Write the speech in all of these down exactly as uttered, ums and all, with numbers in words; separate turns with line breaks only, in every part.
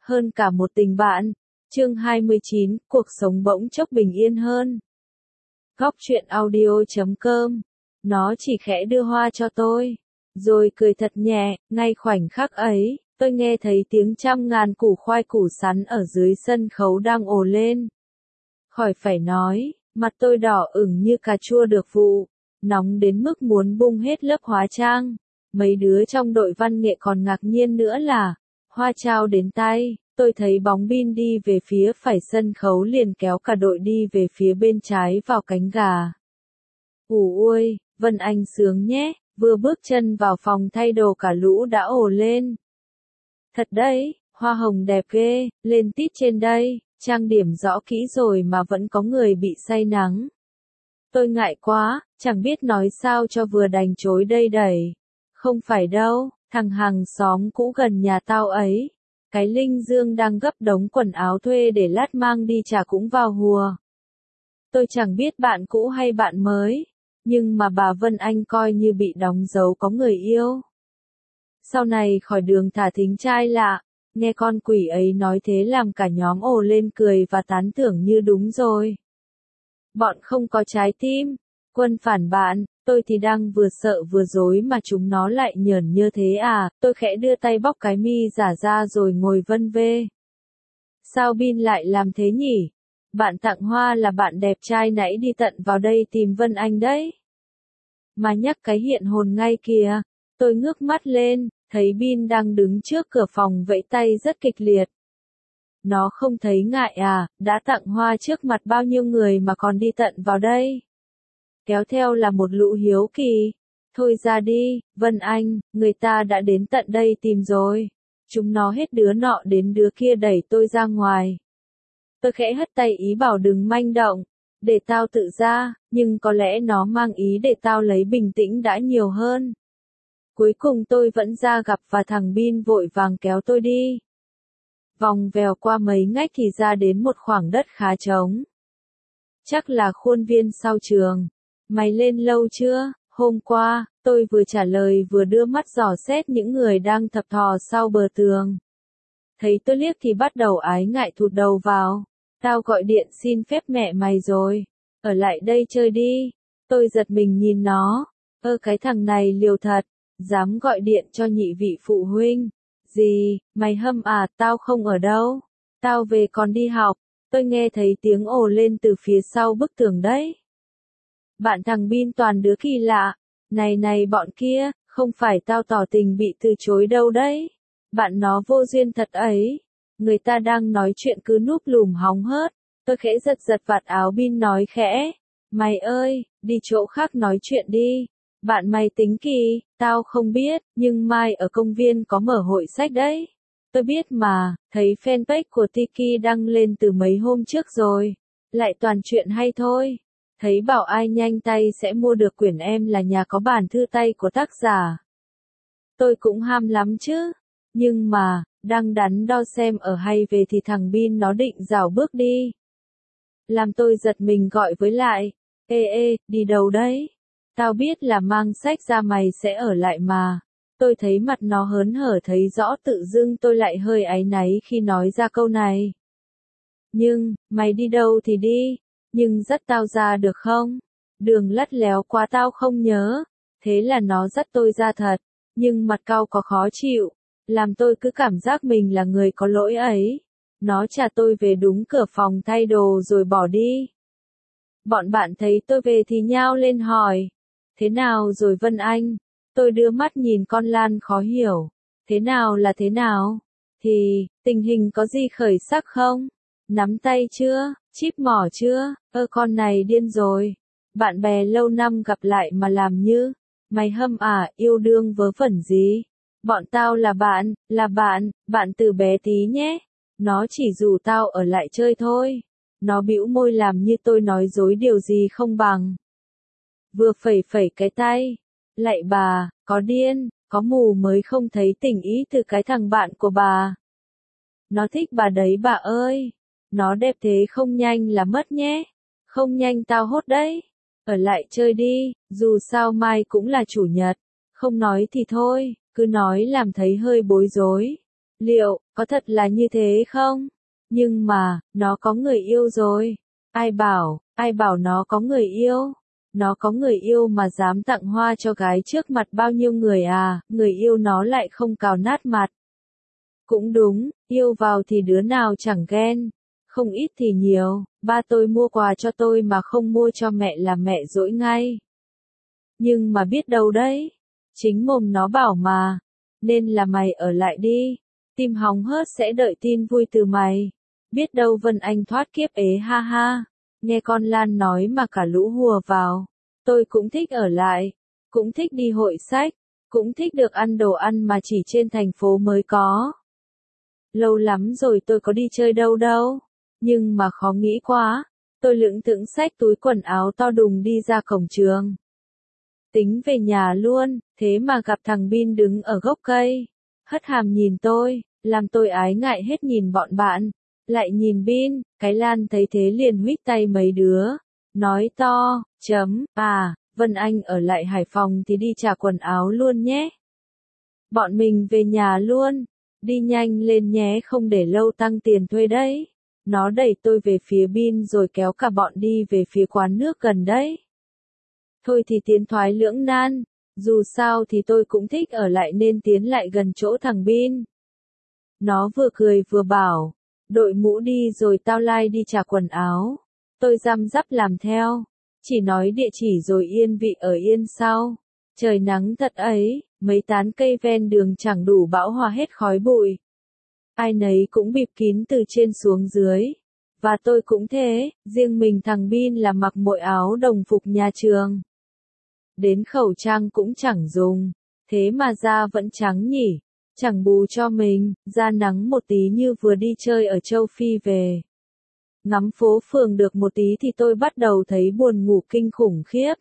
hơn cả một tình bạn. Chương hai mươi chín, cuộc sống bỗng chốc bình yên hơn. Góc truyện audio chấm com. Nó chỉ khẽ đưa hoa cho tôi, rồi cười thật nhẹ. Ngay khoảnh khắc ấy, tôi nghe thấy tiếng trăm ngàn củ khoai củ sắn ở dưới sân khấu đang ồ lên. Khỏi phải nói, mặt tôi đỏ ửng như cà chua được vụ, nóng đến mức muốn bung hết lớp hóa trang. Mấy đứa trong đội văn nghệ còn ngạc nhiên nữa là, hoa trao đến tay, tôi thấy bóng Bin đi về phía phải sân khấu liền kéo cả đội đi về phía bên trái vào cánh gà. Ủ ôi, Vân Anh sướng nhé, vừa bước chân vào phòng thay đồ cả lũ đã ồ lên. Thật đấy, hoa hồng đẹp ghê, lên tít trên đây, trang điểm rõ kỹ rồi mà vẫn có người bị say nắng. Tôi ngại quá, chẳng biết nói sao cho vừa đành chối đây đẩy. Không phải đâu, thằng hàng xóm cũ gần nhà tao ấy. Cái Linh Dương đang gấp đống quần áo thuê để lát mang đi trả cũng vào hùa. Tôi chẳng biết bạn cũ hay bạn mới, nhưng mà bà Vân Anh coi như bị đóng dấu có người yêu. Sau này khỏi đường thả thính trai lạ, nghe con quỷ ấy nói thế làm cả nhóm ồ lên cười và tán thưởng như đúng rồi. Bọn không có trái tim, quân phản bạn, tôi thì đang vừa sợ vừa dối mà chúng nó lại nhởn như thế à, tôi khẽ đưa tay bóc cái mi giả ra rồi ngồi vân vê. Sao Bin lại làm thế nhỉ? Bạn tặng hoa là bạn đẹp trai nãy đi tận vào đây tìm Vân Anh đấy. Mà nhắc cái hiện hồn ngay kìa, tôi ngước mắt lên, thấy Bin đang đứng trước cửa phòng vẫy tay rất kịch liệt. Nó không thấy ngại à, đã tặng hoa trước mặt bao nhiêu người mà còn đi tận vào đây. Kéo theo là một lũ hiếu kỳ. Thôi ra đi, Vân Anh, người ta đã đến tận đây tìm rồi. Chúng nó hết đứa nọ đến đứa kia đẩy tôi ra ngoài. Tôi khẽ hất tay ý bảo đừng manh động, để tao tự ra, nhưng có lẽ nó mang ý để tao lấy bình tĩnh đã nhiều hơn. Cuối cùng tôi vẫn ra gặp và thằng Bin vội vàng kéo tôi đi. Vòng vèo qua mấy ngách thì ra đến một khoảng đất khá trống. Chắc là khuôn viên sau trường. Mày lên lâu chưa? Hôm qua, tôi vừa trả lời vừa đưa mắt dò xét những người đang thập thò sau bờ tường. Thấy tôi liếc thì bắt đầu ái ngại thụt đầu vào. Tao gọi điện xin phép mẹ mày rồi. Ở lại đây chơi đi. Tôi giật mình nhìn nó. Ơ cái thằng này liều thật. Dám gọi điện cho nhị vị phụ huynh. Gì, mày hâm à, tao không ở đâu. Tao về còn đi học. Tôi nghe thấy tiếng ồ lên từ phía sau bức tường đấy. Bạn thằng Bin toàn đứa kỳ lạ. Này này bọn kia, không phải tao tỏ tình bị từ chối đâu đấy. Bạn nó vô duyên thật ấy. Người ta đang nói chuyện cứ núp lùm hóng hớt. Tôi khẽ giật giật vạt áo Bin nói khẽ. Mày ơi, đi chỗ khác nói chuyện đi. Bạn mày tính kỳ, tao không biết, nhưng mai ở công viên có mở hội sách đấy. Tôi biết mà, thấy fanpage của Tiki đăng lên từ mấy hôm trước rồi. Lại toàn chuyện hay thôi. Thấy bảo ai nhanh tay sẽ mua được quyển Em là nhà có bản thư tay của tác giả. Tôi cũng ham lắm chứ. Nhưng mà, đang đắn đo xem ở hay về thì thằng Bin nó định rảo bước đi. Làm tôi giật mình gọi với lại. Ê ê, đi đâu đấy? Tao biết là mang sách ra mày sẽ ở lại mà. Tôi thấy mặt nó hớn hở thấy rõ tự dưng tôi lại hơi áy náy khi nói ra câu này. Nhưng, mày đi đâu thì đi. Nhưng dắt tao ra được không? Đường lắt léo quá tao không nhớ. Thế là nó dắt tôi ra thật. Nhưng mặt cau có khó chịu. Làm tôi cứ cảm giác mình là người có lỗi ấy. Nó trả tôi về đúng cửa phòng thay đồ rồi bỏ đi. Bọn bạn thấy tôi về thì nhao lên hỏi. Thế nào rồi Vân Anh? Tôi đưa mắt nhìn con Lan khó hiểu. Thế nào là thế nào? Thì, tình hình có gì khởi sắc không? Nắm tay chưa? Chíp mỏ chưa? Ơ con này điên rồi. Bạn bè lâu năm gặp lại mà làm như. Mày hâm à, yêu đương vớ vẩn gì? Bọn tao là bạn, là bạn, bạn từ bé tí nhé. Nó chỉ rủ tao ở lại chơi thôi. Nó bĩu môi làm như tôi nói dối điều gì không bằng. Vừa phẩy phẩy cái tay. Lạy bà, có điên, có mù mới không thấy tình ý từ cái thằng bạn của bà. Nó thích bà đấy bà ơi. Nó đẹp thế không nhanh là mất nhé. Không nhanh tao hốt đấy. Ở lại chơi đi, dù sao mai cũng là chủ nhật. Không nói thì thôi, cứ nói làm thấy hơi bối rối. Liệu, có thật là như thế không? Nhưng mà, nó có người yêu rồi. Ai bảo, ai bảo nó có người yêu? Nó có người yêu mà dám tặng hoa cho gái trước mặt bao nhiêu người à, người yêu nó lại không cào nát mặt. Cũng đúng, yêu vào thì đứa nào chẳng ghen. Không ít thì nhiều, ba tôi mua quà cho tôi mà không mua cho mẹ là mẹ dỗi ngay. Nhưng mà biết đâu đấy, chính mồm nó bảo mà, nên là mày ở lại đi, tim hóng hớt sẽ đợi tin vui từ mày. Biết đâu Vân Anh thoát kiếp ế ha ha, nghe con Lan nói mà cả lũ hùa vào. Tôi cũng thích ở lại, cũng thích đi hội sách, cũng thích được ăn đồ ăn mà chỉ trên thành phố mới có. Lâu lắm rồi tôi có đi chơi đâu đâu, nhưng mà khó nghĩ quá. Tôi lững thững xách túi quần áo to đùng đi ra cổng trường. Tính về nhà luôn, thế mà gặp thằng Bin đứng ở gốc cây. Hất hàm nhìn tôi, làm tôi ái ngại hết nhìn bọn bạn. Lại nhìn Bin, cái Lan thấy thế liền huých tay mấy đứa. Nói to, chấm, à, Vân Anh ở lại Hải Phòng thì đi trả quần áo luôn nhé. Bọn mình về nhà luôn, đi nhanh lên nhé không để lâu tăng tiền thuê đấy. Nó đẩy tôi về phía Bin rồi kéo cả bọn đi về phía quán nước gần đấy. Thôi thì tiến thoái lưỡng nan, dù sao thì tôi cũng thích ở lại nên tiến lại gần chỗ thằng Bin. Nó vừa cười vừa bảo, đội mũ đi rồi tao lai đi trả quần áo. Tôi răm rắp làm theo, chỉ nói địa chỉ rồi yên vị ở yên sau. Trời nắng thật ấy, mấy tán cây ven đường chẳng đủ bão hòa hết khói bụi. Ai nấy cũng bịt kín từ trên xuống dưới. Và tôi cũng thế, riêng mình thằng Bin là mặc mỗi áo đồng phục nhà trường. Đến khẩu trang cũng chẳng dùng, thế mà da vẫn trắng nhỉ, chẳng bù cho mình, da nắng một tí như vừa đi chơi ở châu Phi về. Ngắm phố phường được một tí thì tôi bắt đầu thấy buồn ngủ kinh khủng khiếp.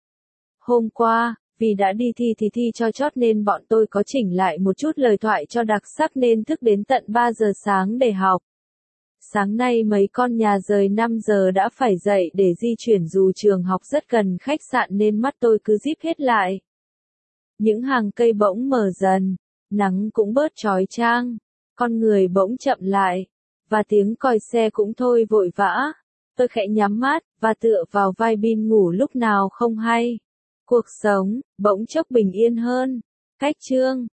Hôm qua, vì đã đi thi thì thi cho chót nên bọn tôi có chỉnh lại một chút lời thoại cho đặc sắc nên thức đến tận ba giờ sáng để học. Sáng nay mấy con nhà rời năm giờ đã phải dậy để di chuyển dù trường học rất gần khách sạn nên mắt tôi cứ díp hết lại. Những hàng cây bỗng mở dần, nắng cũng bớt chói chang, con người bỗng chậm lại, và tiếng còi xe cũng thôi vội vã. Tôi khẽ nhắm mắt, và tựa vào vai Bin ngủ lúc nào không hay. Cuộc sống, bỗng chốc bình yên hơn. Cách chương